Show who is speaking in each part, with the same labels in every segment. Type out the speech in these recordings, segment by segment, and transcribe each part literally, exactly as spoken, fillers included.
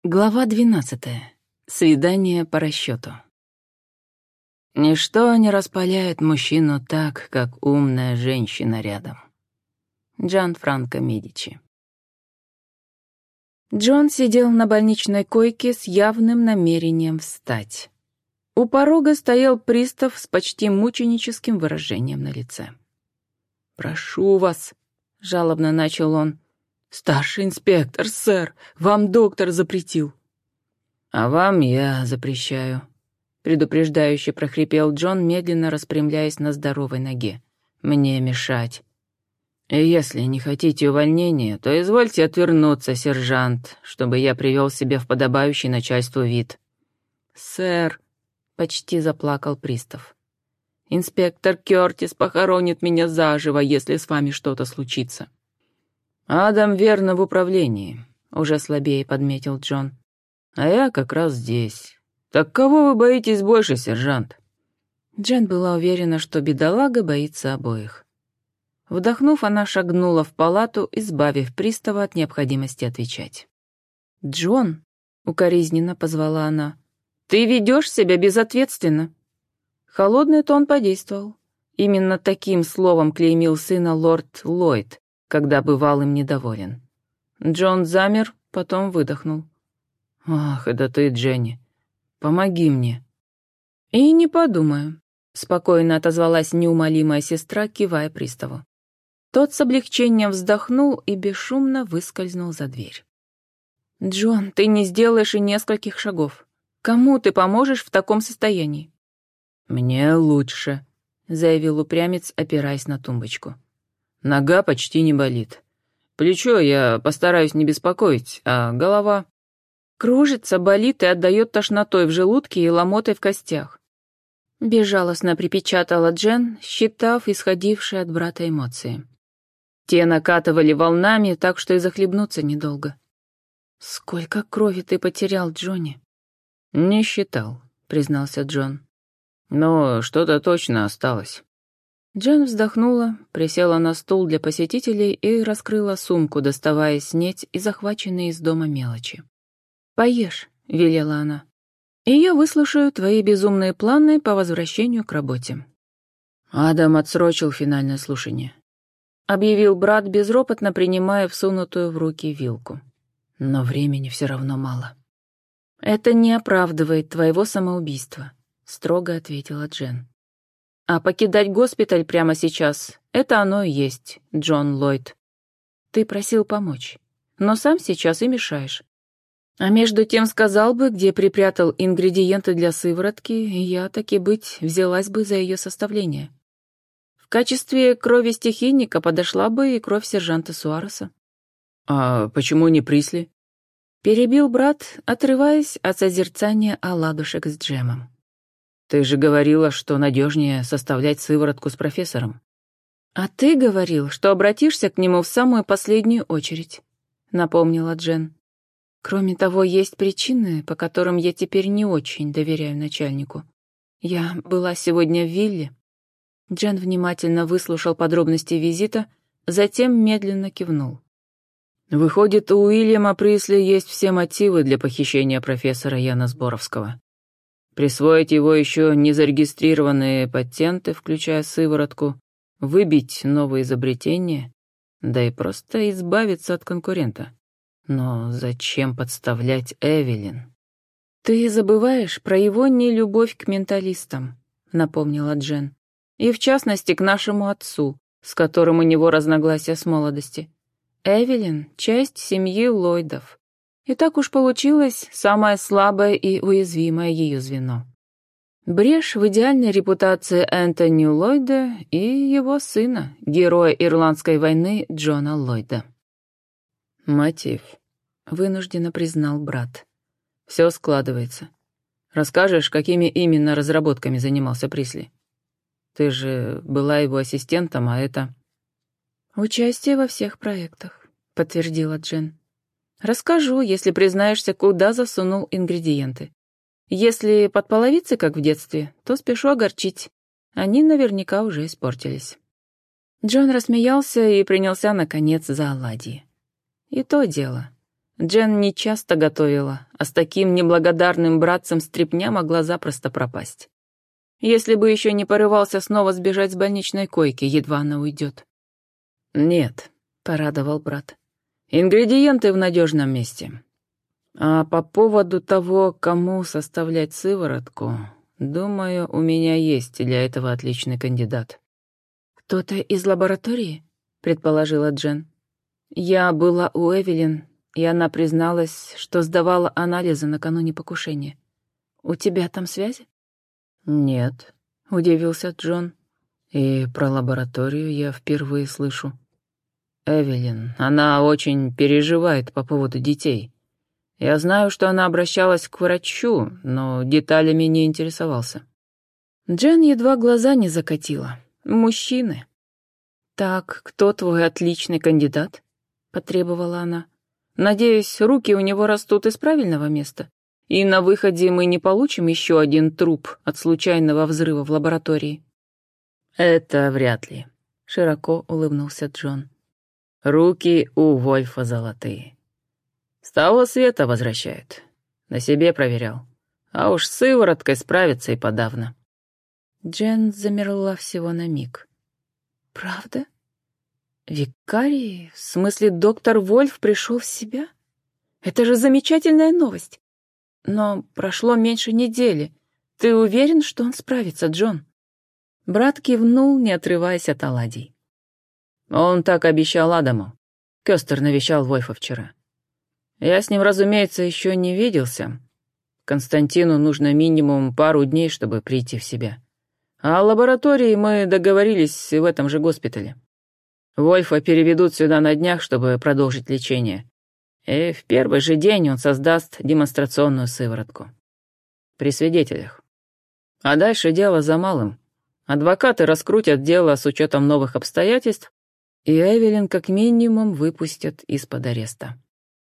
Speaker 1: Глава двенадцатая. Свидание по расчету. Ничто не распаляет мужчину так, как умная женщина рядом. Джанфранко Медичи. Джон сидел на больничной койке с явным намерением встать. У порога стоял пристав с почти мученическим выражением на лице. «Прошу вас», — жалобно начал он. «Старший инспектор, сэр, вам доктор запретил». «А вам я запрещаю», — предупреждающе прохрипел Джон, медленно распрямляясь на здоровой ноге. «Мне мешать. И если не хотите увольнения, то извольте отвернуться, сержант, чтобы я привел себя в подобающий начальству вид». «Сэр», — почти заплакал пристав, — «инспектор Кёртис похоронит меня заживо, если с вами что-то случится». «Адам верно в управлении», — уже слабее подметил Джон. «А я как раз здесь. Так кого вы боитесь больше, сержант?» Джен была уверена, что бедолага боится обоих. Вдохнув, она шагнула в палату, избавив пристава от необходимости отвечать. «Джон», — укоризненно позвала она, — «ты ведешь себя безответственно». Холодный тон подействовал. Именно таким словом клеймил сына лорд Ллойд, когда бывал им недоволен. Джон замер, потом выдохнул. «Ах, это ты, Дженни. Помоги мне». «И не подумаю», — спокойно отозвалась неумолимая сестра, кивая приставу. Тот с облегчением вздохнул и бесшумно выскользнул за дверь. «Джон, ты не сделаешь и нескольких шагов. Кому ты поможешь в таком состоянии?» «Мне лучше», — заявил упрямец, опираясь на тумбочку. «Нога почти не болит. Плечо я постараюсь не беспокоить, а голова...» «Кружится, болит и отдает тошнотой в желудке и ломотой в костях», — безжалостно припечатала Джен, считав исходившие от брата эмоции. Те накатывали волнами, так что и захлебнуться недолго. «Сколько крови ты потерял, Джонни?» «Не считал», — признался Джон. «Но что-то точно осталось». Джен вздохнула, присела на стул для посетителей и раскрыла сумку, доставая снеть и захваченные из дома мелочи. «Поешь», — велела она, — «и я выслушаю твои безумные планы по возвращению к работе». Адам отсрочил финальное слушание. Объявил брат, безропотно принимая всунутую в руки вилку. «Но времени все равно мало». «Это не оправдывает твоего самоубийства», — строго ответила Джен. «А покидать госпиталь прямо сейчас — это оно и есть, Джон Ллойд. Ты просил помочь, но сам сейчас и мешаешь. А между тем сказал бы, где припрятал ингредиенты для сыворотки, и я, таки быть, взялась бы за ее составление. В качестве крови стихийника подошла бы и кровь сержанта Суареса». «А почему не Присли?» Перебил брат, отрываясь от созерцания оладушек с джемом. «Ты же говорила, что надежнее составлять сыворотку с профессором». «А ты говорил, что обратишься к нему в самую последнюю очередь», — напомнила Джен. «Кроме того, есть причины, по которым я теперь не очень доверяю начальнику. Я была сегодня в вилле». Джен внимательно выслушал подробности визита, затем медленно кивнул. «Выходит, у Уильяма Присли есть все мотивы для похищения профессора Яна Сборовского. Присвоить его еще незарегистрированные патенты, включая сыворотку, выбить новые изобретения, да и просто избавиться от конкурента. Но зачем подставлять Эвелин?» «Ты забываешь про его нелюбовь к менталистам», — напомнила Джен. «И в частности к нашему отцу, с которым у него разногласия с молодости. Эвелин — часть семьи Ллойдов. И так уж получилось самое слабое и уязвимое ее звено. Брешь в идеальной репутации Энтони Ллойда и его сына, героя Ирландской войны Джона Ллойда». «Мотив», — вынужденно признал брат. «Все складывается. Расскажешь, какими именно разработками занимался Присли? Ты же была его ассистентом, а это...» «Участие во всех проектах», — подтвердила Джен. «Расскажу, если признаешься, куда засунул ингредиенты. Если под половицей, как в детстве, то спешу огорчить. Они наверняка уже испортились». Джон рассмеялся и принялся, наконец, за оладьи. И то дело. Джен не часто готовила, а с таким неблагодарным братцем стряпня могла запросто пропасть. Если бы еще не порывался снова сбежать с больничной койки, едва она уйдет. «Нет», — порадовал брат. «Ингредиенты в надежном месте. А по поводу того, кому составлять сыворотку, думаю, у меня есть для этого отличный кандидат». «Кто-то из лаборатории?» — предположила Джен. «Я была у Эвелин, и она призналась, что сдавала анализы накануне покушения. У тебя там связи?» «Нет», — удивился Джон. «И про лабораторию я впервые слышу. Эвелин, она очень переживает по поводу детей. Я знаю, что она обращалась к врачу, но деталями не интересовался». Джен едва глаза не закатила. «Мужчины». «Так, кто твой отличный кандидат?» — потребовала она. «Надеюсь, руки у него растут из правильного места, и на выходе мы не получим еще один труп от случайного взрыва в лаборатории». «Это вряд ли», — широко улыбнулся Джон. «Руки у Вольфа золотые. С того света возвращают. На себе проверял. А уж с сывороткой справится и подавно». Джен замерла всего на миг. «Правда? Викарий, в смысле доктор Вольф пришел в себя? Это же замечательная новость. Но прошло меньше недели. Ты уверен, что он справится, Джон?» Брат кивнул, не отрываясь от оладий. «Он так обещал Адаму. Кёстер навещал Вольфа вчера. Я с ним, разумеется, еще не виделся. Константину нужно минимум пару дней, чтобы прийти в себя. А о лаборатории мы договорились в этом же госпитале. Вольфа переведут сюда на днях, чтобы продолжить лечение. И в первый же день он создаст демонстрационную сыворотку. При свидетелях. А дальше дело за малым. Адвокаты раскрутят дело с учетом новых обстоятельств, и Эвелин как минимум выпустят из-под ареста.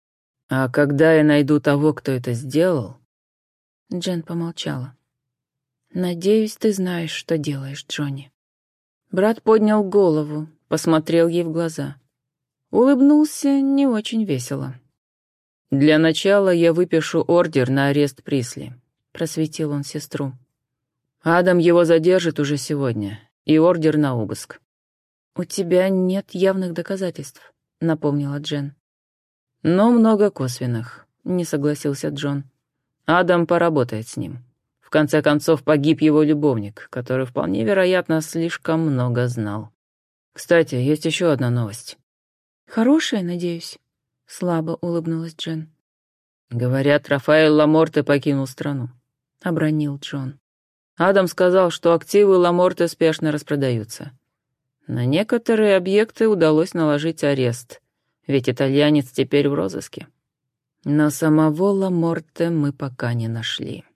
Speaker 1: А когда я найду того, кто это сделал...» Джен помолчала. «Надеюсь, ты знаешь, что делаешь, Джонни». Брат поднял голову, посмотрел ей в глаза. Улыбнулся не очень весело. «Для начала я выпишу ордер на арест Присли», — просветил он сестру. «Адам его задержит уже сегодня, и ордер на обыск». «У тебя нет явных доказательств», — напомнила Джен. «Но много косвенных», — не согласился Джон. «Адам поработает с ним. В конце концов, погиб его любовник, который, вполне вероятно, слишком много знал. Кстати, есть еще одна новость». «Хорошая, надеюсь?» — слабо улыбнулась Джен. «Говорят, Рафаэль Ламорте покинул страну», — обронил Джон. «Адам сказал, что активы Ламорте спешно распродаются. На некоторые объекты удалось наложить арест, ведь итальянец теперь в розыске. Но самого Ламорте мы пока не нашли».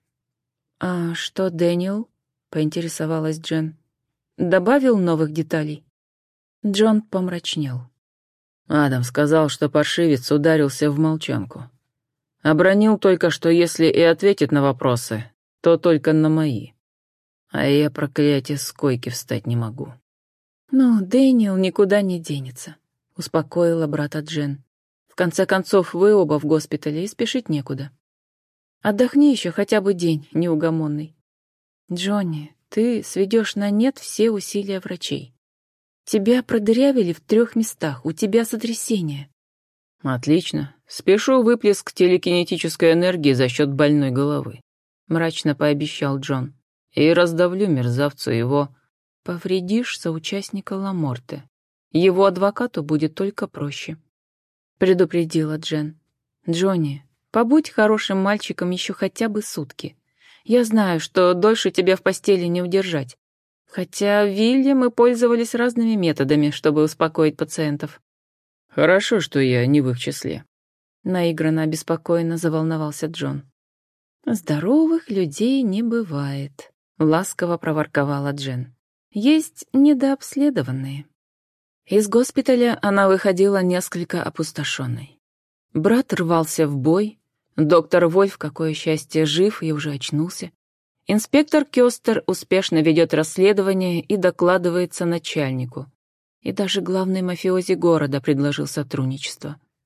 Speaker 1: «А что Дэниел?» — поинтересовалась Джен. «Добавил новых деталей?» Джон помрачнел. Адам сказал, что паршивец ударился в молчанку. Обронил только, что если и ответит на вопросы, то только на мои. А я, проклятие, с койки встать не могу. «Ну, Дэниел никуда не денется», — успокоила брата Джен. «В конце концов, вы оба в госпитале, и спешить некуда. Отдохни еще хотя бы день, неугомонный. Джонни, ты сведешь на нет все усилия врачей. Тебя продырявили в трех местах, у тебя сотрясение». «Отлично. Спешу выплеск телекинетической энергии за счет больной головы», — мрачно пообещал Джон. «И раздавлю мерзавцу его...» «Повредишь соучастника Ламорте. Его адвокату будет только проще», — предупредила Джен. «Джонни, побудь хорошим мальчиком еще хотя бы сутки. Я знаю, что дольше тебя в постели не удержать. Хотя в Вилле мы пользовались разными методами, чтобы успокоить пациентов». «Хорошо, что я не в их числе», — наигранно обеспокоенно заволновался Джон. «Здоровых людей не бывает», — ласково проворковала Джен. «Есть недообследованные». Из госпиталя она выходила несколько опустошенной. Брат рвался в бой, доктор Вольф, какое счастье, жив и уже очнулся. Инспектор Кёстер успешно ведет расследование и докладывается начальнику. И даже главный мафиози города предложил сотрудничество.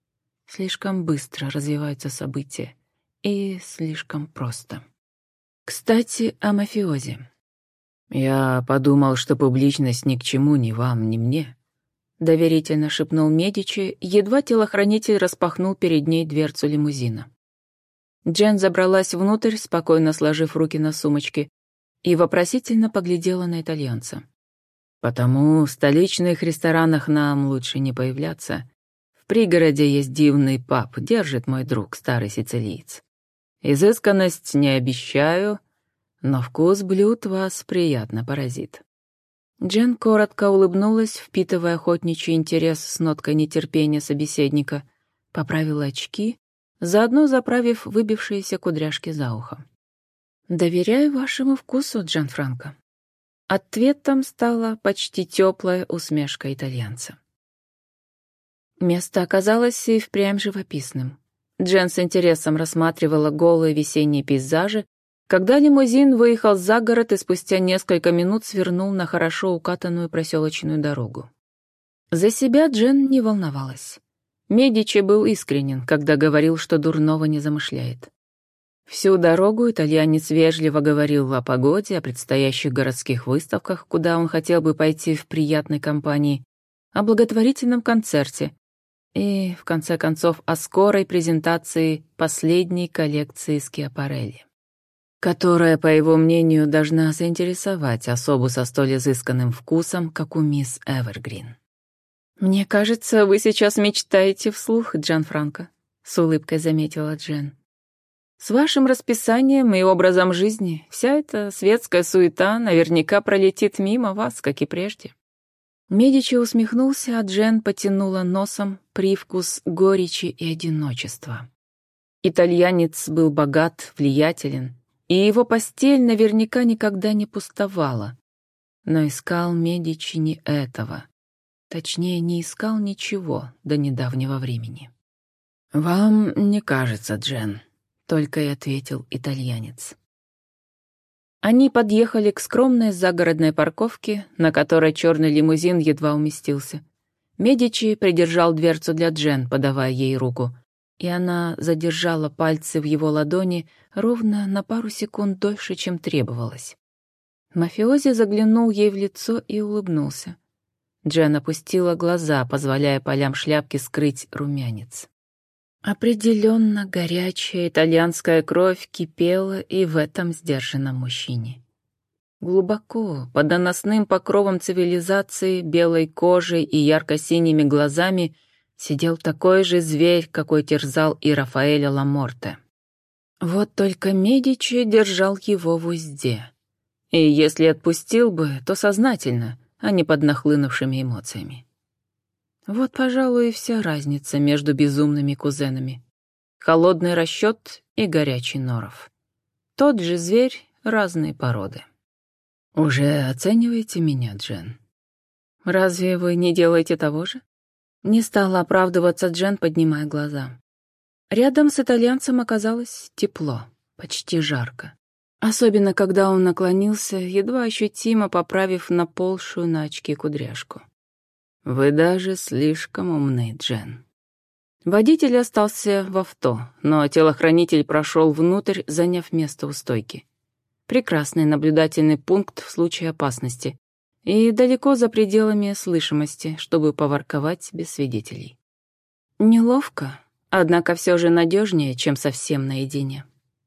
Speaker 1: Слишком быстро развиваются события. И слишком просто. Кстати, о мафиози. «Я подумал, что публичность ни к чему ни вам, ни мне», — доверительно шепнул Медичи, едва телохранитель распахнул перед ней дверцу лимузина. Джен забралась внутрь, спокойно сложив руки на сумочке, и вопросительно поглядела на итальянца. «Потому в столичных ресторанах нам лучше не появляться. В пригороде есть дивный паб, держит мой друг, старый сицилиец. Изысканность не обещаю, но вкус блюд вас приятно поразит». Джен коротко улыбнулась, впитывая охотничий интерес с ноткой нетерпения собеседника, поправила очки, заодно заправив выбившиеся кудряшки за ухо. «Доверяю вашему вкусу, Джанфранко». Ответом стала почти теплая усмешка итальянца. Место оказалось и впрямь живописным. Джен с интересом рассматривала голые весенние пейзажи, когда лимузин выехал за город и спустя несколько минут свернул на хорошо укатанную проселочную дорогу. За себя Джен не волновалась. Медичи был искренен, когда говорил, что дурного не замышляет. Всю дорогу итальянец вежливо говорил о погоде, о предстоящих городских выставках, куда он хотел бы пойти в приятной компании, о благотворительном концерте и, в конце концов, о скорой презентации последней коллекции Скиапарелли, которая, по его мнению, должна заинтересовать особу со столь изысканным вкусом, как у мисс Эвергрин. «Мне кажется, вы сейчас мечтаете вслух, Джанфранко», — с улыбкой заметила Джен. «С вашим расписанием и образом жизни вся эта светская суета наверняка пролетит мимо вас, как и прежде». Медичи усмехнулся, а Джен потянула носом привкус горечи и одиночества. Итальянец был богат, влиятелен, и его постель наверняка никогда не пустовала. Но искал Медичи не этого. Точнее, не искал ничего до недавнего времени. «Вам не кажется, Джен», — только и ответил итальянец. Они подъехали к скромной загородной парковке, на которой черный лимузин едва уместился. Медичи придержал дверцу для Джен, подавая ей руку, и она задержала пальцы в его ладони ровно на пару секунд дольше, чем требовалось. Мафиози заглянул ей в лицо и улыбнулся. Джен опустила глаза, позволяя полям шляпки скрыть румянец. Определенно горячая итальянская кровь кипела и в этом сдержанном мужчине. Глубоко, под наносным покровом цивилизации, белой кожей и ярко-синими глазами сидел такой же зверь, какой терзал и Рафаэля Ламорте. Вот только Медичи держал его в узде. И если отпустил бы, то сознательно, а не под нахлынувшими эмоциями. Вот, пожалуй, и вся разница между безумными кузенами. Холодный расчет и горячий норов. Тот же зверь, разные породы. «Уже оцениваете меня, Джен?» «Разве вы не делаете того же?» Не стала оправдываться Джен, поднимая глаза. Рядом с итальянцем оказалось тепло, почти жарко. Особенно, когда он наклонился, едва ощутимо поправив наползшую на очки кудряшку. «Вы даже слишком умны, Джен». Водитель остался в авто, но телохранитель прошел внутрь, заняв место у стойки. Прекрасный наблюдательный пункт в случае опасности и далеко за пределами слышимости, чтобы поворковать без свидетелей. Неловко, однако все же надежнее, чем совсем наедине.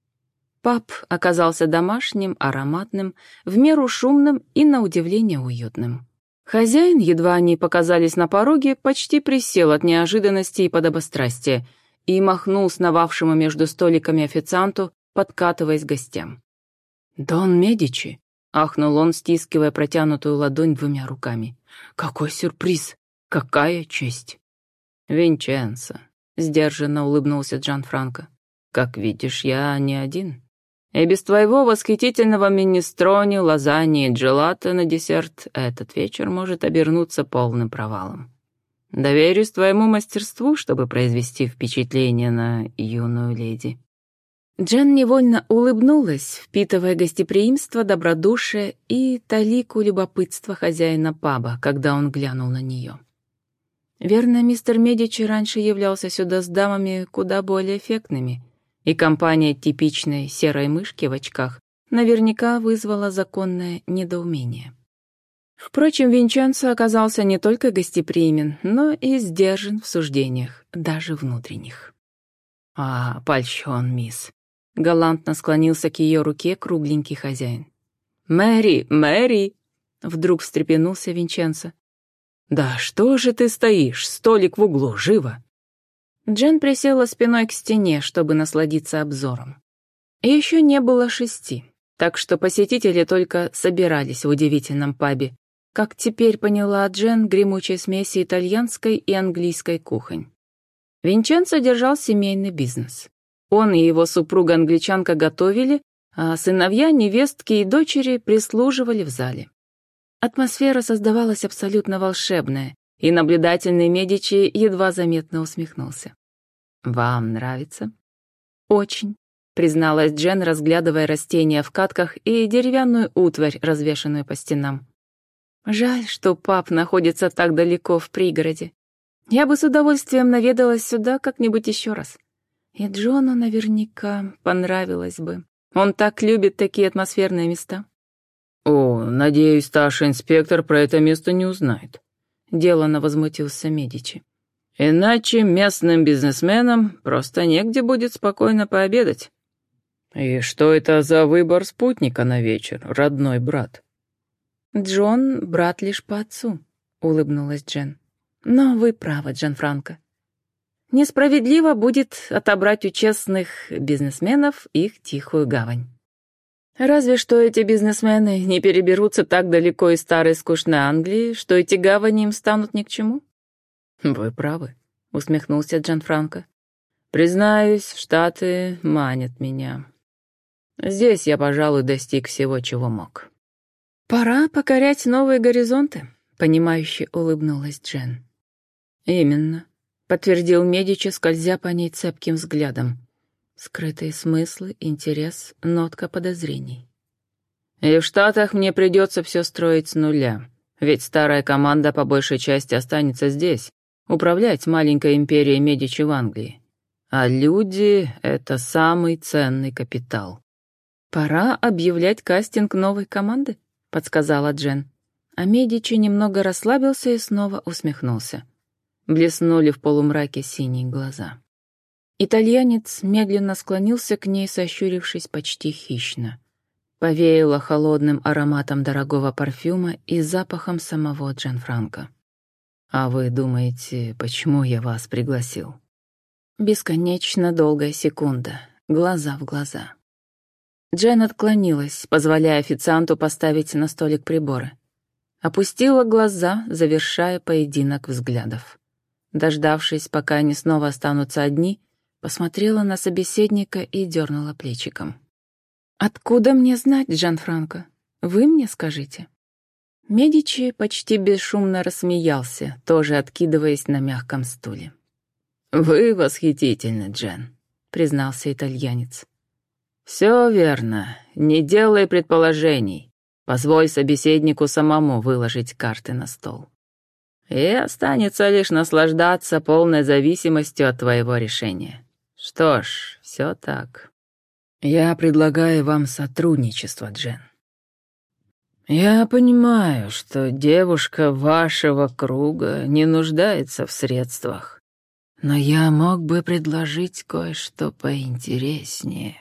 Speaker 1: Паб оказался домашним, ароматным, в меру шумным и, на удивление, уютным. Хозяин, едва они показались на пороге, почти присел от неожиданности и подобострастия и махнул сновавшему между столиками официанту, подкатываясь к гостям. «Дон Медичи!» — ахнул он, стискивая протянутую ладонь двумя руками. «Какой сюрприз! Какая честь!» «Винченцо!» — сдержанно улыбнулся Джанфранко. «Как видишь, я не один. И без твоего восхитительного минестрони, лазаньи и джелато на десерт этот вечер может обернуться полным провалом. Доверюсь твоему мастерству, чтобы произвести впечатление на юную леди». Джен невольно улыбнулась, впитывая гостеприимство, добродушие и талику любопытства хозяина паба, когда он глянул на нее. Верно, мистер Медичи раньше являлся сюда с дамами куда более эффектными, и компания типичной серой мышки в очках наверняка вызвала законное недоумение. Впрочем, Винченцо оказался не только гостеприимен, но и сдержан в суждениях, даже внутренних. «А, польщен, мисс», — галантно склонился к ее руке кругленький хозяин. «Мэри, Мэри!» — вдруг встрепенулся Винченцо. «Да что же ты стоишь? Столик в углу, живо!» Джен присела спиной к стене, чтобы насладиться обзором. И еще не было шести, так что посетители только собирались в удивительном пабе, как теперь поняла Джен, гремучей смеси итальянской и английской кухонь. Винченцо держал семейный бизнес. Он и его супруга-англичанка готовили, а сыновья, невестки и дочери прислуживали в зале. Атмосфера создавалась абсолютно волшебная, и наблюдательный Медичи едва заметно усмехнулся. «Вам нравится?» «Очень», — призналась Джен, разглядывая растения в катках и деревянную утварь, развешанную по стенам. «Жаль, что паб находится так далеко в пригороде. Я бы с удовольствием наведалась сюда как-нибудь еще раз. И Джону наверняка понравилось бы. Он так любит такие атмосферные места».
Speaker 2: «О, надеюсь, старший инспектор про это место не узнает», — деланно возмутился Медичи. «Иначе местным бизнесменам просто негде будет спокойно пообедать». «И что это за выбор спутника на вечер, родной брат?»
Speaker 1: «Джон — брат лишь по отцу», — улыбнулась Джен. «Но вы правы, Джанфранко. Несправедливо будет отобрать у честных бизнесменов их тихую гавань. Разве что эти бизнесмены не переберутся так далеко из старой скучной Англии, что эти гавани им станут ни к чему».
Speaker 2: «Вы правы», — усмехнулся Джанфранко. «Признаюсь, Штаты манят меня. Здесь я, пожалуй, достиг всего, чего мог».
Speaker 1: «Пора покорять новые горизонты», — понимающе улыбнулась Джен. «Именно», — подтвердил Медичи, скользя по ней цепким взглядом. Скрытые смыслы, интерес, нотка подозрений.
Speaker 2: «И в Штатах мне придется все строить с нуля, ведь старая команда по большей части останется здесь, управлять маленькой империей Медичи в Англии. А люди — это самый ценный капитал».
Speaker 1: «Пора объявлять кастинг новой команды», — подсказала Джен. А Медичи немного расслабился и снова усмехнулся. Блеснули в полумраке синие глаза. Итальянец медленно склонился к ней, сощурившись почти хищно. Повеяло холодным ароматом дорогого парфюма и запахом самого Джанфранко.
Speaker 2: «А вы думаете, почему я вас пригласил?»
Speaker 1: Бесконечно долгая секунда, глаза в глаза. Джен отклонилась, позволяя официанту поставить на столик приборы. Опустила глаза, завершая поединок взглядов. Дождавшись, пока они снова останутся одни, посмотрела на собеседника и дернула плечиком. «Откуда мне знать, Джанфранко? Вы мне скажите». Медичи почти бесшумно рассмеялся, тоже откидываясь на мягком стуле.
Speaker 2: «Вы восхитительны, Джен», — признался итальянец. «Все верно. Не делай предположений. Позволь собеседнику самому выложить карты на стол. И останется лишь наслаждаться полной зависимостью от твоего решения. Что ж, все так. Я предлагаю вам сотрудничество, Джен. Я понимаю, что девушка вашего круга не нуждается в средствах, но я мог бы предложить кое-что поинтереснее».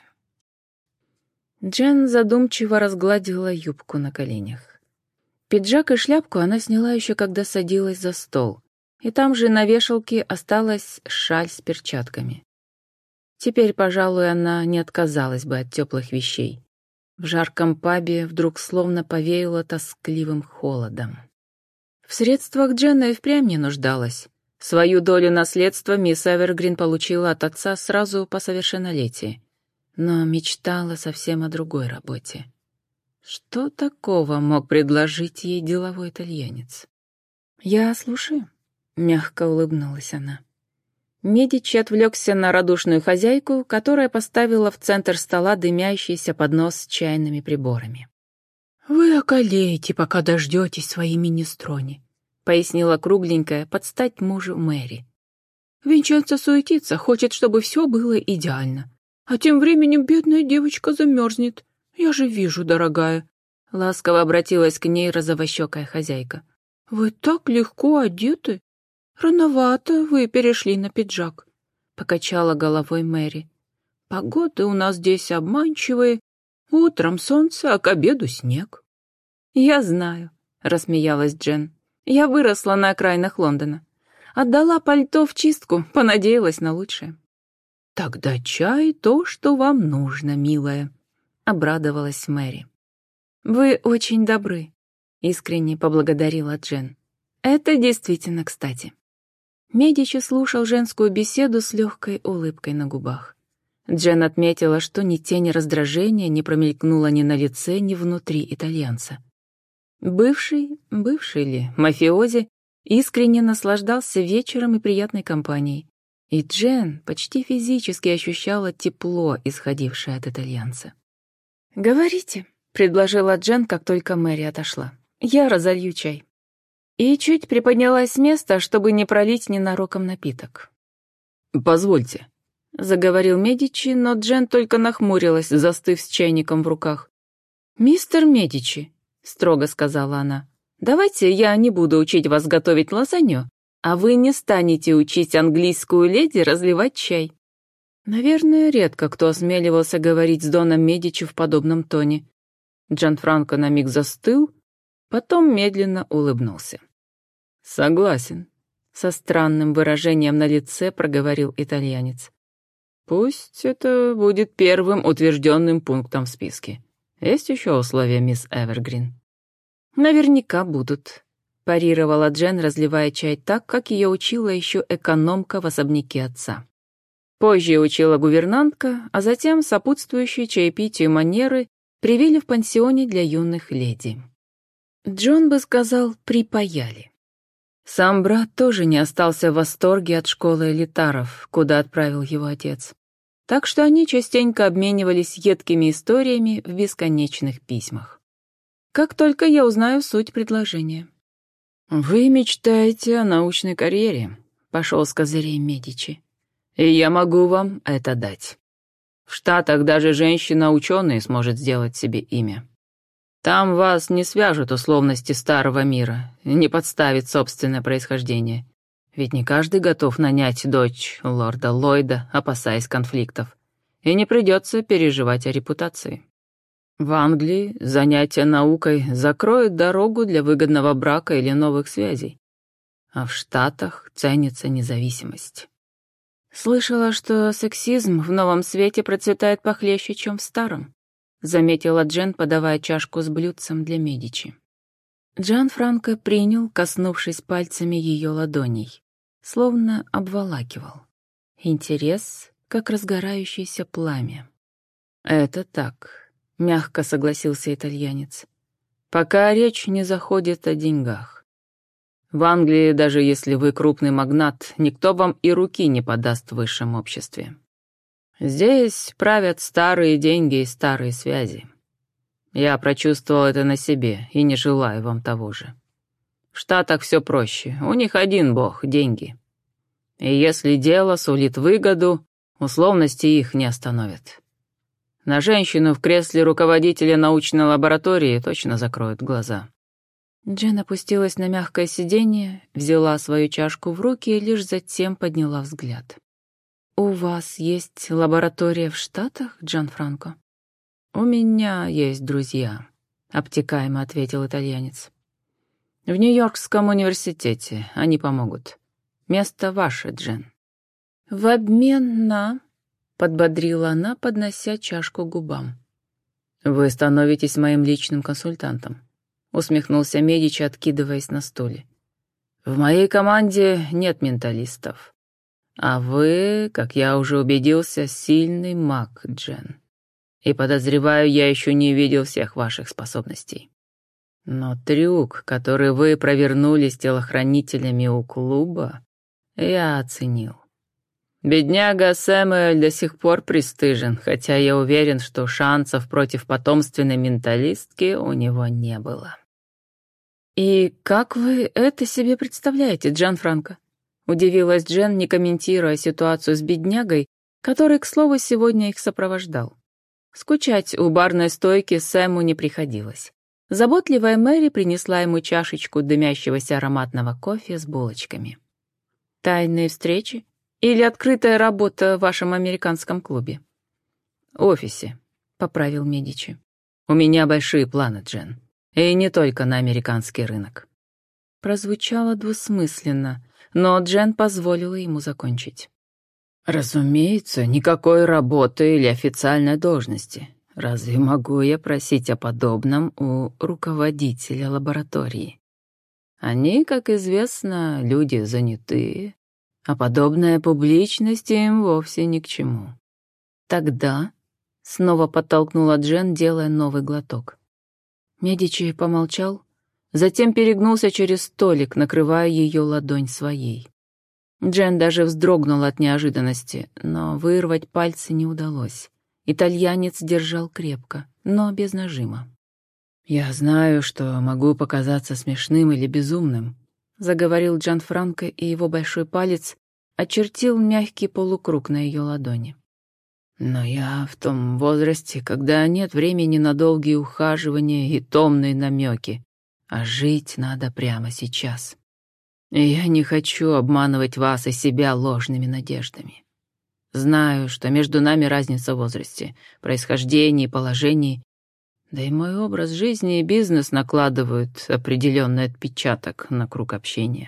Speaker 1: Джен задумчиво разгладила юбку на коленях. Пиджак и шляпку она сняла еще когда садилась за стол, и там же на вешалке осталась шаль с перчатками. Теперь, пожалуй, она не отказалась бы от теплых вещей. В жарком пабе вдруг словно повеяло тоскливым холодом. В средствах Дженна и впрямь не нуждалась. Свою долю наследства мисс Эвергрин получила от отца сразу по совершеннолетии, но мечтала совсем о другой работе. Что такого мог предложить ей деловой итальянец? «Я слушаю», — мягко улыбнулась она. Медичи отвлекся на радушную хозяйку, которая поставила в центр стола дымящийся поднос с чайными приборами. «Вы околеете, пока дождетесь своей министрони», — пояснила кругленькая под стать мужу Мэри. «Винченцо суетится, хочет, чтобы все было идеально. А тем временем бедная девочка замерзнет. Я же вижу, дорогая». Ласково обратилась к ней розовощекая хозяйка. «Вы так легко одеты. Рановато вы перешли на пиджак», — покачала головой Мэри. «Погоды у нас здесь обманчивые. Утром солнце, а к обеду снег». «Я знаю», — рассмеялась Джен. «Я выросла на окраинах Лондона. Отдала пальто в чистку, понадеялась на лучшее». «Тогда чай то, что вам нужно, милая», — обрадовалась Мэри. «Вы очень добры», — искренне поблагодарила Джен. «Это действительно кстати». Медичи слушал женскую беседу с легкой улыбкой на губах. Джен отметила, что ни тени раздражения не промелькнуло ни на лице, ни внутри итальянца. Бывший, бывший ли, мафиози, искренне наслаждался вечером и приятной компанией, и Джен почти физически ощущала тепло, исходившее от итальянца. «Говорите», — предложила Джен, как только Мэри отошла. «Я разолью чай». И чуть приподнялась с места, чтобы не пролить ненароком напиток.
Speaker 2: «Позвольте»,
Speaker 1: — заговорил Медичи, но Джен только нахмурилась, застыв с чайником в руках. «Мистер Медичи», — строго сказала она, — «давайте я не буду учить вас готовить лазанью, а вы не станете учить английскую леди разливать чай». Наверное, редко кто осмеливался говорить с Доном Медичи в подобном тоне. Джанфранко на миг застыл, потом медленно улыбнулся.
Speaker 2: «Согласен»,
Speaker 1: — со странным выражением на лице проговорил итальянец.
Speaker 2: «Пусть это будет первым утвержденным пунктом в списке. Есть еще условия, мисс Эвергрин?»
Speaker 1: «Наверняка будут», — парировала Джен, разливая чай так, как ее учила еще экономка в особняке отца. Позже учила гувернантка, а затем сопутствующие чаепитию манеры привили в пансионе для юных леди. Джон бы сказал, припаяли. Сам брат тоже не остался в восторге от школы элитаров, куда отправил его отец. Так что они частенько обменивались едкими историями в бесконечных письмах. Как только я узнаю суть предложения.
Speaker 2: «Вы мечтаете о научной карьере», — пошел с козырей Медичи. «И я могу вам это дать. В Штатах даже женщина-ученый сможет сделать себе имя. Там вас не свяжут условности старого мира, не подставит собственное происхождение. Ведь не каждый готов нанять дочь лорда Ллойда, опасаясь конфликтов. И не придется переживать о репутации. В Англии занятия наукой закроют дорогу для выгодного брака или новых связей. А в Штатах ценится независимость».
Speaker 1: «Слышала, что сексизм в новом свете процветает похлеще, чем в старом», заметила Джен, подавая чашку с блюдцем для Медичи. Джанфранко принял, коснувшись пальцами ее ладоней, словно обволакивал. Интерес, как разгорающееся пламя. «Это так», — мягко согласился итальянец, «пока речь не заходит о деньгах. В Англии, даже если вы крупный магнат, никто вам и руки не подаст в высшем обществе. Здесь правят старые деньги и старые связи. Я прочувствовал это на себе и не желаю вам того же. В Штатах все проще, у них один бог — деньги. И если дело сулит выгоду, условности их не остановят. На женщину в кресле руководителя научной лаборатории точно закроют глаза». Джен опустилась на мягкое сиденье, взяла свою чашку в руки и лишь затем подняла взгляд. «У вас есть лаборатория в Штатах, Джанфранко?» «У меня есть друзья», — обтекаемо ответил итальянец. «В Нью-Йоркском университете они помогут. Место ваше, Джен». «В обмен на...» — подбодрила она, поднося чашку к губам. «Вы становитесь моим личным консультантом», — усмехнулся Медичи, откидываясь на стуле. «В моей команде нет менталистов. А вы, как я уже убедился, сильный маг, Джен. И подозреваю, я еще не видел всех ваших способностей. Но трюк, который вы провернули с телохранителями у клуба, я оценил. Бедняга Сэмюэль до сих пор пристыжен, хотя я уверен, что шансов против потомственной менталистки у него не было». «И как вы это себе представляете, Джанфранко?» — удивилась Джен, не комментируя ситуацию с беднягой, который, к слову, сегодня их сопровождал. Скучать у барной стойки Сэму не приходилось. Заботливая Мэри принесла ему чашечку дымящегося ароматного кофе с булочками. «Тайные встречи? Или открытая работа в вашем американском клубе?»
Speaker 2: «Офисе», — поправил Медичи. «У меня большие планы, Джен. И не только на американский рынок».
Speaker 1: Прозвучало двусмысленно, но Джен позволила ему закончить.
Speaker 2: «Разумеется, никакой работы или официальной должности. Разве могу я просить о подобном у руководителя лаборатории? Они, как известно, люди занятые, а подобная публичность им вовсе ни к чему».
Speaker 1: «Тогда...» — снова подтолкнула Джен, делая новый глоток. Медичи помолчал, затем перегнулся через столик, накрывая ее ладонь своей. Джен даже вздрогнула от неожиданности, но вырвать пальцы не удалось. Итальянец держал крепко, но без нажима.
Speaker 2: «Я знаю, что могу показаться смешным или безумным»,
Speaker 1: — заговорил Джанфранко, и его большой палец очертил мягкий полукруг на ее ладони.
Speaker 2: «Но я в том возрасте, когда нет времени на долгие ухаживания и томные намеки, а жить надо прямо сейчас. И я не хочу обманывать вас и себя ложными надеждами. Знаю, что между нами разница в возрасте, происхождении, положении, да и мой образ жизни и бизнес накладывают определенный отпечаток на круг общения.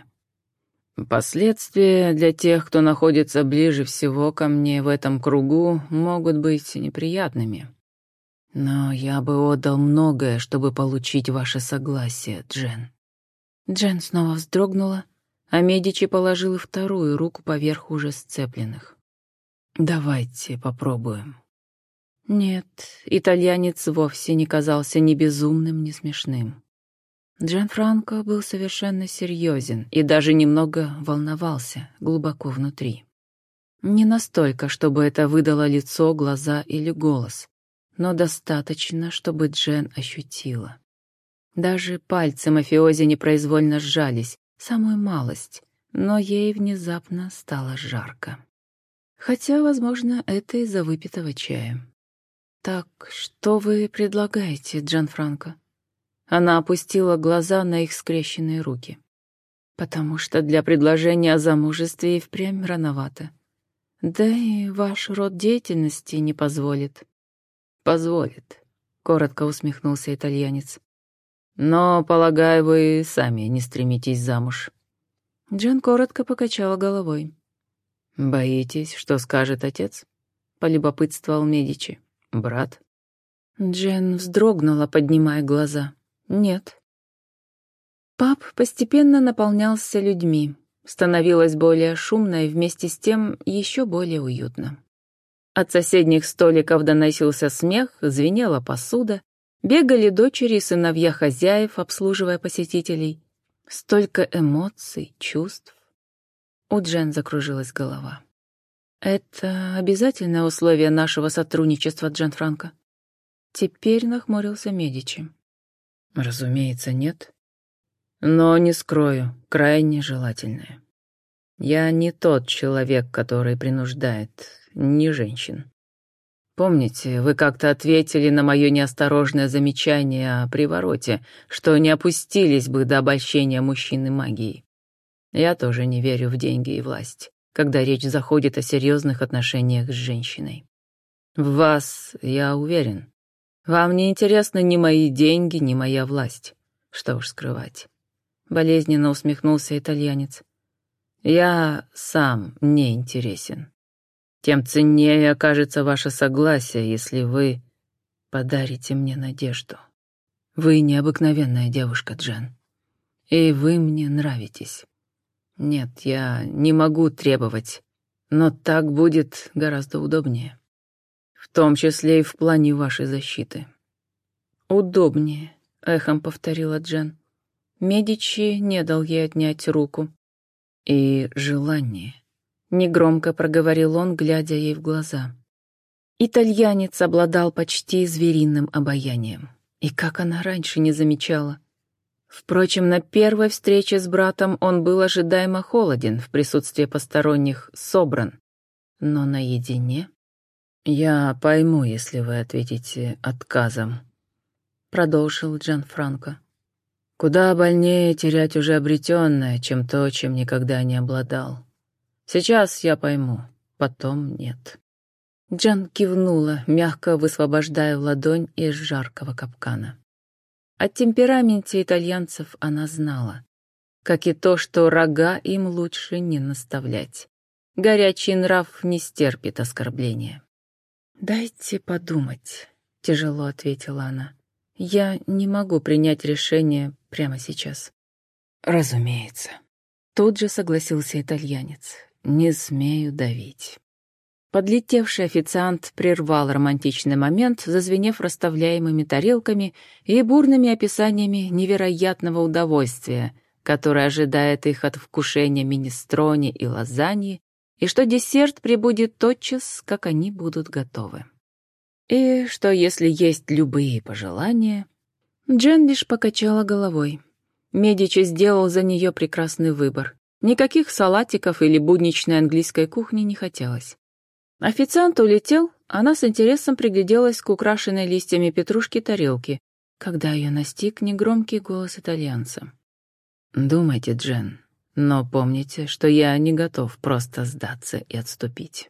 Speaker 2: Последствия для тех, кто находится ближе всего ко мне в этом кругу, могут быть неприятными. Но я бы отдал многое, чтобы получить ваше согласие, Джен».
Speaker 1: Джен снова вздрогнула, а Медичи положил и вторую руку поверх уже сцепленных.
Speaker 2: «Давайте попробуем».
Speaker 1: Нет, итальянец вовсе не казался ни безумным, ни смешным. Джанфранко был совершенно серьезен и даже немного волновался глубоко внутри. Не настолько, чтобы это выдало лицо, глаза или голос, но достаточно, чтобы Джен ощутила. Даже пальцы мафиози непроизвольно сжались, самую малость, но ей внезапно стало жарко. Хотя, возможно, это из-за выпитого чая. «Так, что вы предлагаете, Джанфранко?» Она опустила глаза на их скрещенные руки. «Потому что для предложения о замужестве и впрямь рановато. Да и ваш род деятельности не позволит».
Speaker 2: «Позволит», — коротко усмехнулся итальянец. «Но, полагаю, вы сами не стремитесь замуж».
Speaker 1: Джен коротко покачала головой.
Speaker 2: «Боитесь, что скажет отец?» — полюбопытствовал Медичи. «Брат?»
Speaker 1: Джен вздрогнула, поднимая глаза. «Нет». Паб постепенно наполнялся людьми, становилось более шумно и вместе с тем еще более уютно. От соседних столиков доносился смех, звенела посуда, бегали дочери и сыновья хозяев, обслуживая посетителей. Столько эмоций, чувств. У Джен закружилась голова. «Это обязательное условие нашего сотрудничества, Джанфранко?» Теперь нахмурился Медичи.
Speaker 2: «Разумеется, нет. Но не скрою, крайне желательное. Я не тот человек, который принуждает, не женщин. Помните, вы как-то ответили на мое неосторожное замечание о привороте, что не опустились бы до обольщения мужчины магией. Я тоже не верю в деньги и власть, когда речь заходит о серьезных отношениях с женщиной. В вас я уверен. Вам не интересны ни мои деньги, ни моя власть. Что уж скрывать». Болезненно усмехнулся итальянец. «Я сам не интересен. Тем ценнее окажется ваше согласие, если вы подарите мне надежду. Вы необыкновенная девушка, Джен. И вы мне нравитесь. Нет, я не могу требовать, но так будет гораздо удобнее. В том числе и в плане вашей защиты».
Speaker 1: «Удобнее», — эхом повторила Джен. Медичи не дал ей отнять руку.
Speaker 2: «И желание»,
Speaker 1: — негромко проговорил он, глядя ей в глаза. Итальянец обладал почти звериным обаянием. И как она раньше не замечала. Впрочем, на первой встрече с братом он был ожидаемо холоден, в присутствии посторонних собран. Но наедине...
Speaker 2: «Я пойму, если вы ответите отказом», — продолжил Джанфранко. «Куда больнее терять уже обретенное, чем то, чем никогда не обладал. Сейчас я пойму, потом нет».
Speaker 1: Джан кивнула, мягко высвобождая ладонь из жаркого капкана. О темпераменте итальянцев она знала, как и то, что рога им лучше не наставлять. Горячий нрав не стерпит оскорбления. «Дайте подумать», — тяжело ответила она. «Я не могу принять решение прямо сейчас».
Speaker 2: «Разумеется», — тут же согласился итальянец. «Не смею давить».
Speaker 1: Подлетевший официант прервал романтичный момент, зазвенев расставляемыми тарелками и бурными описаниями невероятного удовольствия, которое ожидает их от вкушения минестрони и лазаньи, и что десерт прибудет тотчас, как они будут готовы. И что, если есть любые пожелания... Джен лишь покачала головой. Медичи сделал за нее прекрасный выбор. Никаких салатиков или будничной английской кухни не хотелось. Официант улетел, она с интересом пригляделась к украшенной листьями петрушки тарелке, когда ее настиг негромкий голос итальянца.
Speaker 2: «Думайте, Джен, но помните, что я не готов просто сдаться и отступить».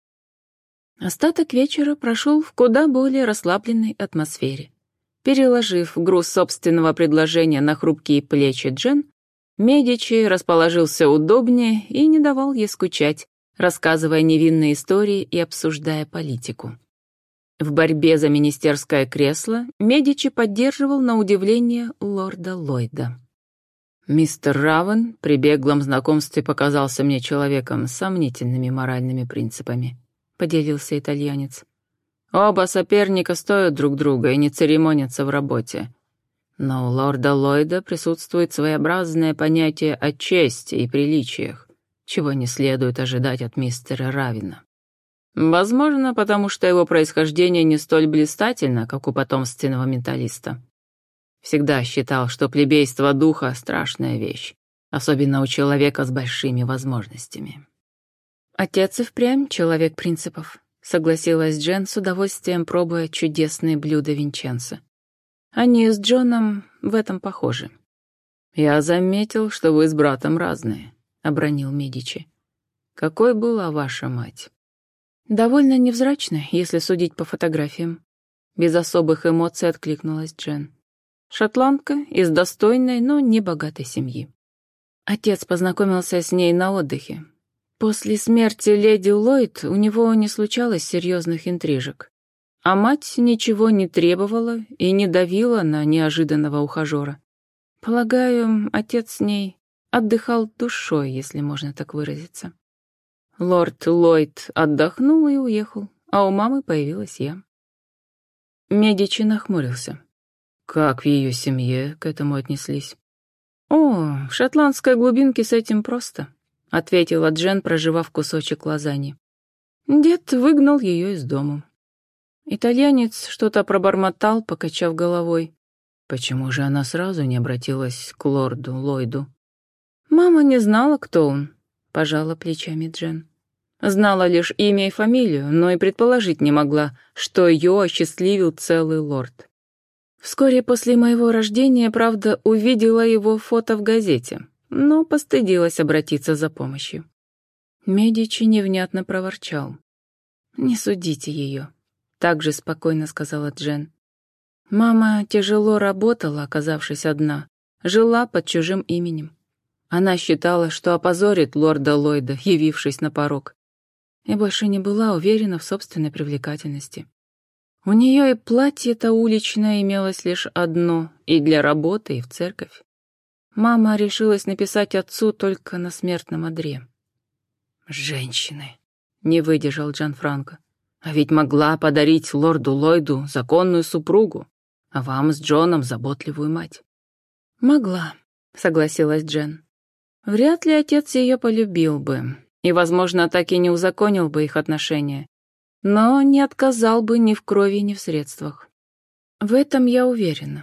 Speaker 1: Остаток вечера прошел в куда более расслабленной атмосфере. Переложив груз собственного предложения на хрупкие плечи Джен, Медичи расположился удобнее и не давал ей скучать, рассказывая невинные истории и обсуждая политику. В борьбе за министерское кресло Медичи поддерживал, на удивление, лорда Ллойда.
Speaker 2: «Мистер Равен при беглом знакомстве показался мне человеком с сомнительными моральными принципами», — поделился итальянец. «Оба соперника стоят друг друга и не церемонятся в работе. Но у лорда Ллойда присутствует своеобразное понятие о чести и приличиях, чего не следует ожидать от мистера Равена. Возможно, потому что его происхождение не столь блистательно, как у потомственного менталиста. Всегда считал, что плебейство духа — страшная вещь, особенно у человека с большими возможностями».
Speaker 1: «Отец и впрямь человек принципов», — согласилась Джен, с удовольствием пробуя чудесные блюда Винченцо. «Они с Джоном в этом похожи».
Speaker 2: «Я заметил, что вы с братом разные», — обронил Медичи. «Какой была ваша мать?»
Speaker 1: «Довольно невзрачная, если судить по фотографиям». Без особых эмоций откликнулась Джен. «Шотландка из достойной, но небогатой семьи. Отец познакомился с ней на отдыхе. После смерти леди Ллойд у него не случалось серьезных интрижек. А мать ничего не требовала и не давила на неожиданного ухажера. Полагаю, отец с ней отдыхал душой, если можно так выразиться. Лорд Ллойд отдохнул и уехал, а у мамы появилась я». Медичи нахмурился.
Speaker 2: «Как в ее семье к этому отнеслись?»
Speaker 1: «О, в шотландской глубинке с этим просто», — ответила Джен, прожевав кусочек лазаньи. «Дед выгнал ее из дому». Итальянец что-то пробормотал, покачав головой.
Speaker 2: «Почему же она сразу не обратилась к лорду Ллойду?»
Speaker 1: «Мама не знала, кто он», — пожала плечами Джен. «Знала лишь имя и фамилию, но и предположить не могла, что ее осчастливил целый лорд. Вскоре после моего рождения, правда, увидела его фото в газете, но постыдилась обратиться за помощью». Медичи невнятно проворчал. «Не судите ее», — также спокойно сказала Джен. «Мама тяжело работала, оказавшись одна, жила под чужим именем. Она считала, что опозорит лорда Ллойда, явившись на порог, и больше не была уверена в собственной привлекательности. У нее и платье-то уличное имелось лишь одно, и для работы, и в церковь. Мама решилась написать отцу только на смертном одре».
Speaker 2: «Женщины»,
Speaker 1: — не выдержал Джанфранко. «А ведь могла подарить лорду Ллойду законную супругу, а вам с Джоном заботливую мать». «Могла», — согласилась Джен. «Вряд ли отец ее полюбил бы, и, возможно, так и не узаконил бы их отношения, но не отказал бы ни в крови, ни в средствах. В этом я уверена.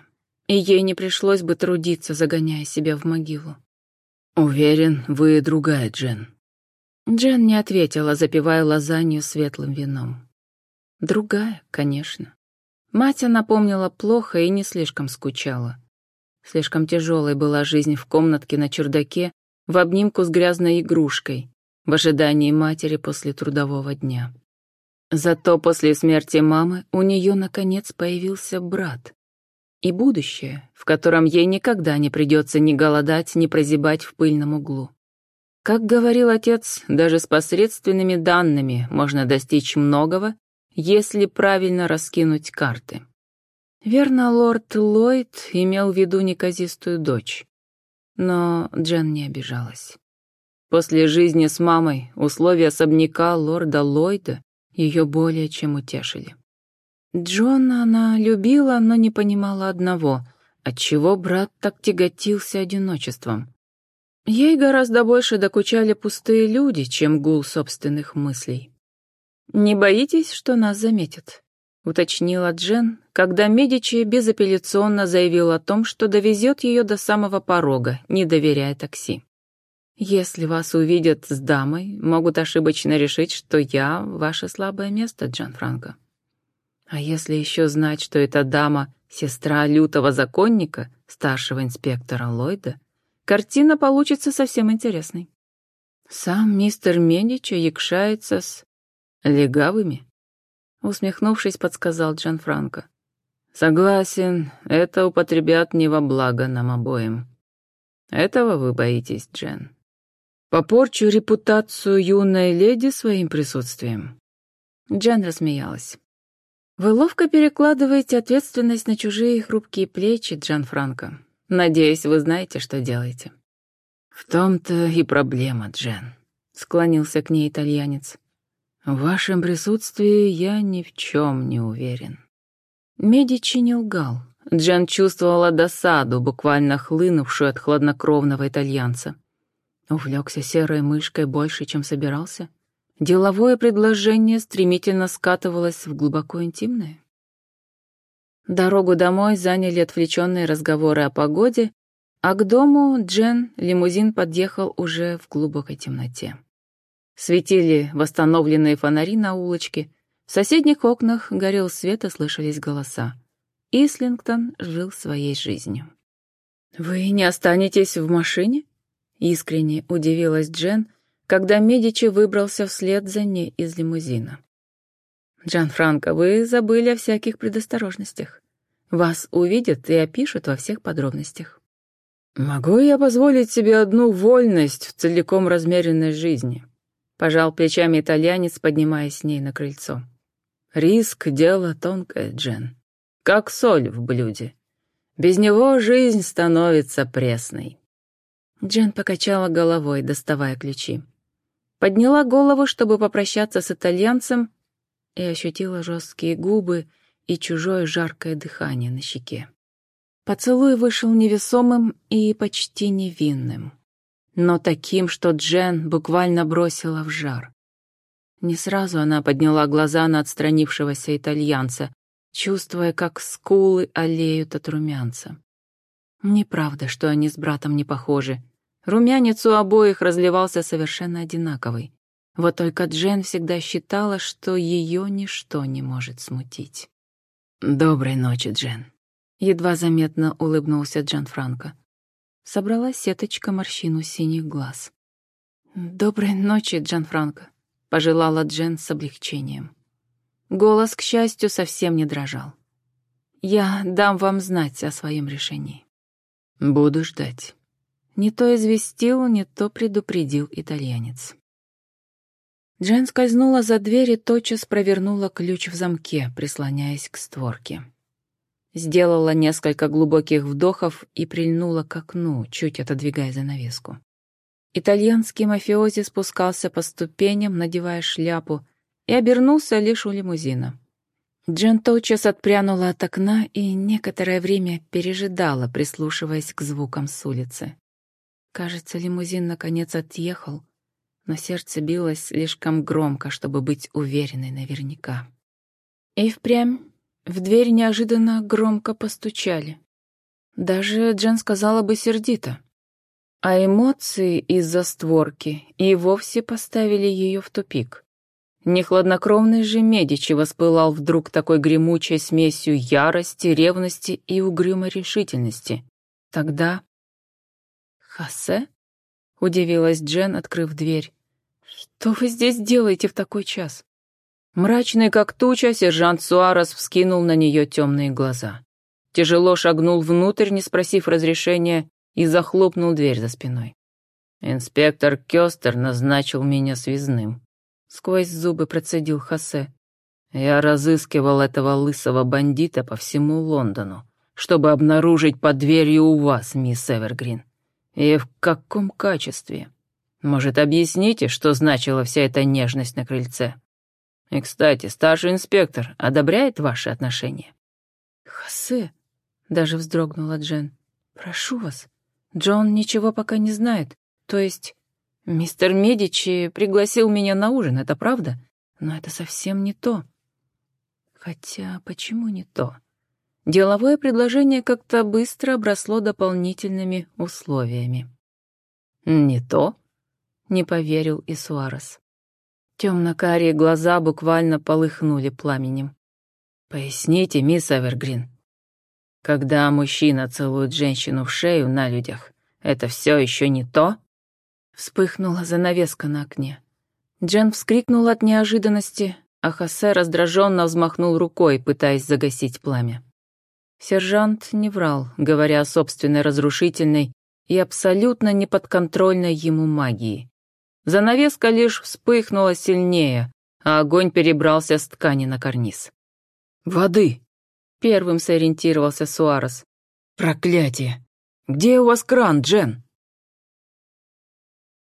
Speaker 1: и ей не пришлось бы трудиться, загоняя себя в могилу.
Speaker 2: «Уверен, вы другая Джен».
Speaker 1: Джен не ответила, запивая лазанью светлым вином. Другая, конечно. Мать она помнила плохо и не слишком скучала. Слишком тяжелой была жизнь в комнатке на чердаке, в обнимку с грязной игрушкой, в ожидании матери после трудового дня. Зато после смерти мамы у нее, наконец, появился брат. И будущее, в котором ей никогда не придется ни голодать, ни прозябать в пыльном углу. Как говорил отец, даже с посредственными данными можно достичь многого, если правильно раскинуть карты. Верно, лорд Ллойд имел в виду неказистую дочь. Но Джен не обижалась. После жизни с мамой условия особняка лорда Ллойда ее более чем утешили. Джона она любила, но не понимала одного, отчего брат так тяготился одиночеством. Ей гораздо больше докучали пустые люди, чем гул собственных мыслей. «Не боитесь, что нас заметят?» — уточнила Джен, когда Медичи безапелляционно заявил о том, что довезет ее до самого порога, не доверяя такси. «Если вас увидят с дамой, могут ошибочно решить, что я — ваше слабое место, Джанфранко. А если еще знать, что эта дама — сестра лютого законника, старшего инспектора Ллойда, картина получится совсем интересной. Сам мистер Медичи якшается с легавыми», — усмехнувшись, подсказал Джанфранко. «Согласен, это употребят не во благо нам обоим. Этого вы боитесь, Джен? Попорчу репутацию юной леди своим присутствием». Джен рассмеялась. «Вы ловко перекладываете ответственность на чужие хрупкие плечи, Джанфранко. Надеюсь, вы знаете, что делаете». «В том-то и проблема, Джен», — склонился к ней итальянец. «В вашем присутствии я ни в чем не уверен». Медичи не лгал. Джен чувствовала досаду, буквально хлынувшую от хладнокровного итальянца. Увлекся серой мышкой больше, чем собирался. Деловое предложение стремительно скатывалось в глубоко интимное. Дорогу домой заняли отвлеченные разговоры о погоде, а к дому Джен лимузин подъехал уже в глубокой темноте. Светили восстановленные фонари на улочке, в соседних окнах горел свет и слышались голоса. Ислингтон жил своей жизнью. «Вы не останетесь в машине?» — искренне удивилась Джен, когда Медичи выбрался вслед за ней из лимузина. «Джанфранко, вы забыли о всяких предосторожностях. Вас увидят и опишут во всех подробностях». «Могу я позволить себе одну вольность в целиком размеренной жизни?» — пожал плечами итальянец, поднимаясь с ней на крыльцо. «Риск — дело тонкое, Джен. Как соль в блюде. Без него жизнь становится пресной». Джен покачала головой, доставая ключи. Подняла голову, чтобы попрощаться с итальянцем, и ощутила жесткие губы и чужое жаркое дыхание на щеке. Поцелуй вышел невесомым и почти невинным, но таким, что Джен буквально бросила в жар. Не сразу она подняла глаза на отстранившегося итальянца, чувствуя, как скулы олеют от румянца. Неправда, что они с братом не похожи. Румянец у обоих разливался совершенно одинаковый. Вот только Джен всегда считала, что ее ничто не может смутить. «Доброй ночи, Джен», — едва заметно улыбнулся Джанфранко. Собралась сеточка морщин у синих глаз. «Доброй ночи, Джанфранко», — пожелала Джен с облегчением. Голос, к счастью, совсем не дрожал. «Я дам вам знать о своем решении». «Буду ждать». Не то известил, не то предупредил итальянец. Джен скользнула за дверь и тотчас провернула ключ в замке, прислоняясь к створке. Сделала несколько глубоких вдохов и прильнула к окну, чуть отодвигая занавеску. Итальянский мафиози спускался по ступеням, надевая шляпу, и обернулся лишь у лимузина. Джен тотчас отпрянула от окна и некоторое время пережидала, прислушиваясь к звукам с улицы. Кажется, лимузин наконец отъехал, но сердце билось слишком громко, чтобы быть уверенной наверняка. И впрямь в дверь неожиданно громко постучали. Даже, Джен сказала бы, сердито. А эмоции из-за створки и вовсе поставили ее в тупик. Нехладнокровный же Медичи воспылал вдруг такой гремучей смесью ярости, ревности и угрюмой решительности. Тогда... «Хосе?» — удивилась Джен, открыв дверь. «Что вы здесь делаете в такой час?» Мрачный как туча, сержант Суарес вскинул на нее темные глаза. Тяжело шагнул внутрь, не спросив разрешения, и захлопнул дверь за спиной. «Инспектор Кёстер назначил меня связным», — сквозь зубы процедил Хосе. «Я разыскивал этого лысого бандита по всему Лондону, чтобы обнаружить под дверью у вас, мисс Эвергрин. И в каком качестве? Может, объясните, что значила вся эта нежность на крыльце? И, кстати, старший инспектор одобряет ваши отношения?» «Хосе», — даже вздрогнула Джен, — «прошу вас, Джон ничего пока не знает. То есть, мистер Медичи пригласил меня на ужин, это правда? Но это совсем не то». Хотя, почему не то? Деловое предложение как-то быстро обросло дополнительными условиями. «Не то?» — не поверил и Суарес. Темно-карие глаза буквально полыхнули пламенем. «Поясните, мисс Эвергрин, когда мужчина целует женщину в шею на людях, это все еще не то?» Вспыхнула занавеска на окне. Джен вскрикнула от неожиданности, а Хосе раздраженно взмахнул рукой, пытаясь загасить пламя. Сержант не врал, говоря о собственной разрушительной и абсолютно неподконтрольной ему магии. Занавеска лишь вспыхнула сильнее, а огонь перебрался с ткани на карниз. «Воды!» — первым сориентировался Суарес. «Проклятие! Где у вас кран, Джен?»